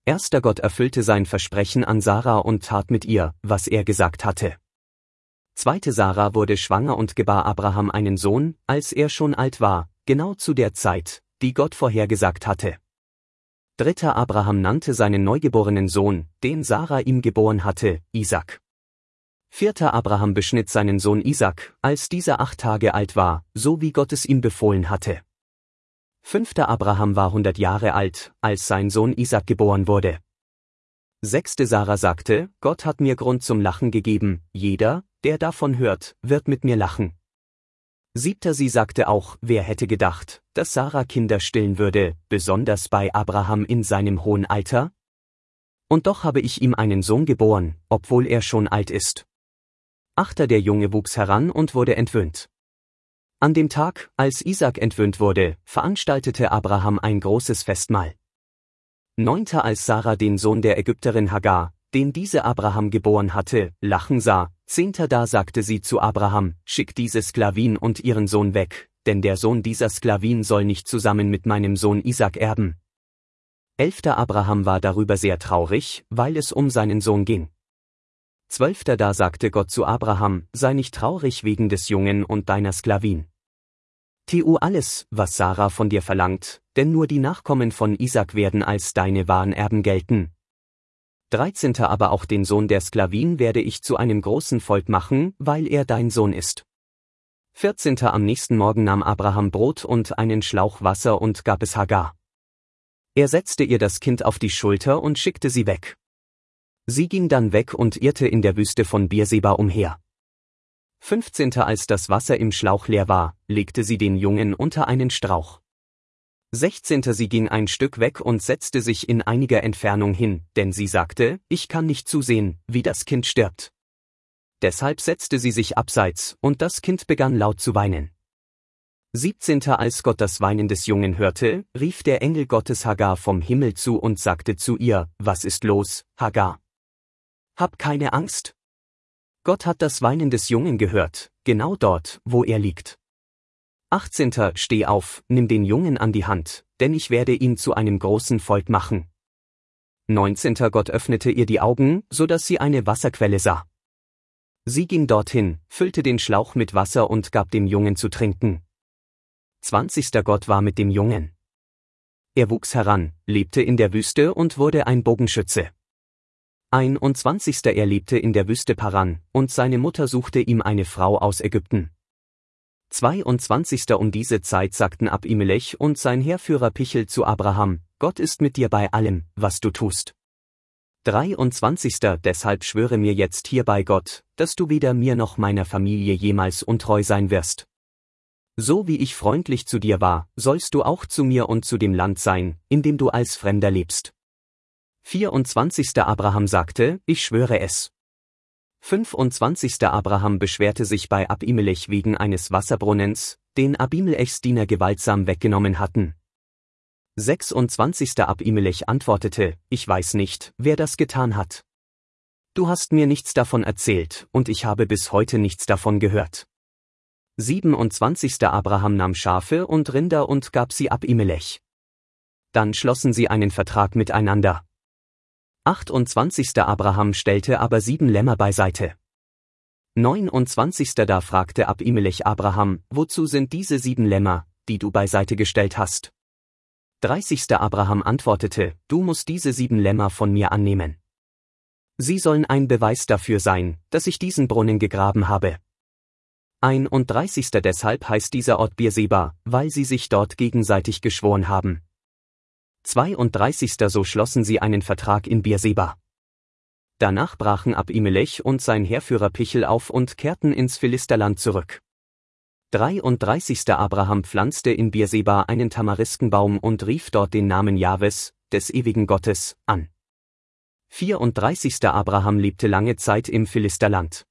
1. Gott erfüllte sein Versprechen an Sarah und tat mit ihr, was er gesagt hatte. 2. Sarah wurde schwanger und gebar Abraham einen Sohn, als er schon alt war, genau zu der Zeit, die Gott vorhergesagt hatte. 3. Abraham nannte seinen neugeborenen Sohn, den Sarah ihm geboren hatte, Isaak. 4. Abraham beschnitt seinen Sohn Isaak, als dieser 8 Tage alt war, so wie Gott es ihm befohlen hatte. 5. Abraham war 100 Jahre alt, als sein Sohn Isaak geboren wurde. 6. Sarah sagte, Gott hat mir Grund zum Lachen gegeben, jeder, der davon hört, wird mit mir lachen. 7. Sie sagte auch, wer hätte gedacht, dass Sarah Kinder stillen würde, besonders bei Abraham in seinem hohen Alter? Und doch habe ich ihm einen Sohn geboren, obwohl er schon alt ist. 8. Der Junge wuchs heran und wurde entwöhnt. An dem Tag, als Isaak entwöhnt wurde, veranstaltete Abraham ein großes Festmahl. 9. Als Sarah den Sohn der Ägypterin Hagar, den diese Abraham geboren hatte, lachen sah, 10. Da sagte sie zu Abraham, schick diese Sklavin und ihren Sohn weg, denn der Sohn dieser Sklavin soll nicht zusammen mit meinem Sohn Isaak erben. 11. Abraham war darüber sehr traurig, weil es um seinen Sohn ging. 12. Da sagte Gott zu Abraham, sei nicht traurig wegen des Jungen und deiner Sklavin. Tu alles, was Sarah von dir verlangt, denn nur die Nachkommen von Isaak werden als deine wahren Erben gelten. 13. Aber auch den Sohn der Sklavin werde ich zu einem großen Volk machen, weil er dein Sohn ist. 14. Am nächsten Morgen nahm Abraham Brot und einen Schlauch Wasser und gab es Hagar. Er setzte ihr das Kind auf die Schulter und schickte sie weg. Sie ging dann weg und irrte in der Wüste von Beerseba umher. 15. Als das Wasser im Schlauch leer war, legte sie den Jungen unter einen Strauch. 16. Sie ging ein Stück weg und setzte sich in einiger Entfernung hin, denn sie sagte, ich kann nicht zusehen, wie das Kind stirbt. Deshalb setzte sie sich abseits, und das Kind begann laut zu weinen. 17. Als Gott das Weinen des Jungen hörte, rief der Engel Gottes Hagar vom Himmel zu und sagte zu ihr, was ist los, Hagar? Hab keine Angst. Gott hat das Weinen des Jungen gehört, genau dort, wo er liegt. 18. Steh auf, nimm den Jungen an die Hand, denn ich werde ihn zu einem großen Volk machen. 19. Gott öffnete ihr die Augen, so dass sie eine Wasserquelle sah. Sie ging dorthin, füllte den Schlauch mit Wasser und gab dem Jungen zu trinken. 20. Gott war mit dem Jungen. Er wuchs heran, lebte in der Wüste und wurde ein Bogenschütze. 21. Er lebte in der Wüste Paran, und seine Mutter suchte ihm eine Frau aus Ägypten. 22. Um diese Zeit sagten Abimelech und sein Heerführer Pichel zu Abraham, Gott ist mit dir bei allem, was du tust. 23. Deshalb schwöre mir jetzt hier bei Gott, dass du weder mir noch meiner Familie jemals untreu sein wirst. So wie ich freundlich zu dir war, sollst du auch zu mir und zu dem Land sein, in dem du als Fremder lebst. 24. Abraham sagte, ich schwöre es. 25. Abraham beschwerte sich bei Abimelech wegen eines Wasserbrunnens, den Abimelechs Diener gewaltsam weggenommen hatten. 26. Abimelech antwortete, ich weiß nicht, wer das getan hat. Du hast mir nichts davon erzählt, und ich habe bis heute nichts davon gehört. 27. Abraham nahm Schafe und Rinder und gab sie Abimelech. Dann schlossen sie einen Vertrag miteinander. 28. Abraham stellte aber 7 Lämmer beiseite. 29. Da fragte Abimelech Abraham, wozu sind diese 7 Lämmer, die du beiseite gestellt hast? 30. Abraham antwortete, du musst diese 7 Lämmer von mir annehmen. Sie sollen ein Beweis dafür sein, dass ich diesen Brunnen gegraben habe. 31. Deshalb heißt dieser Ort Beerseba, weil sie sich dort gegenseitig geschworen haben. 32. So schlossen sie einen Vertrag in Beerseba. Danach brachen Abimelech und sein Heerführer Pichel auf und kehrten ins Philisterland zurück. 33. Abraham pflanzte in Beerseba einen Tamariskenbaum und rief dort den Namen Jahwes, des ewigen Gottes, an. 34. Abraham lebte lange Zeit im Philisterland.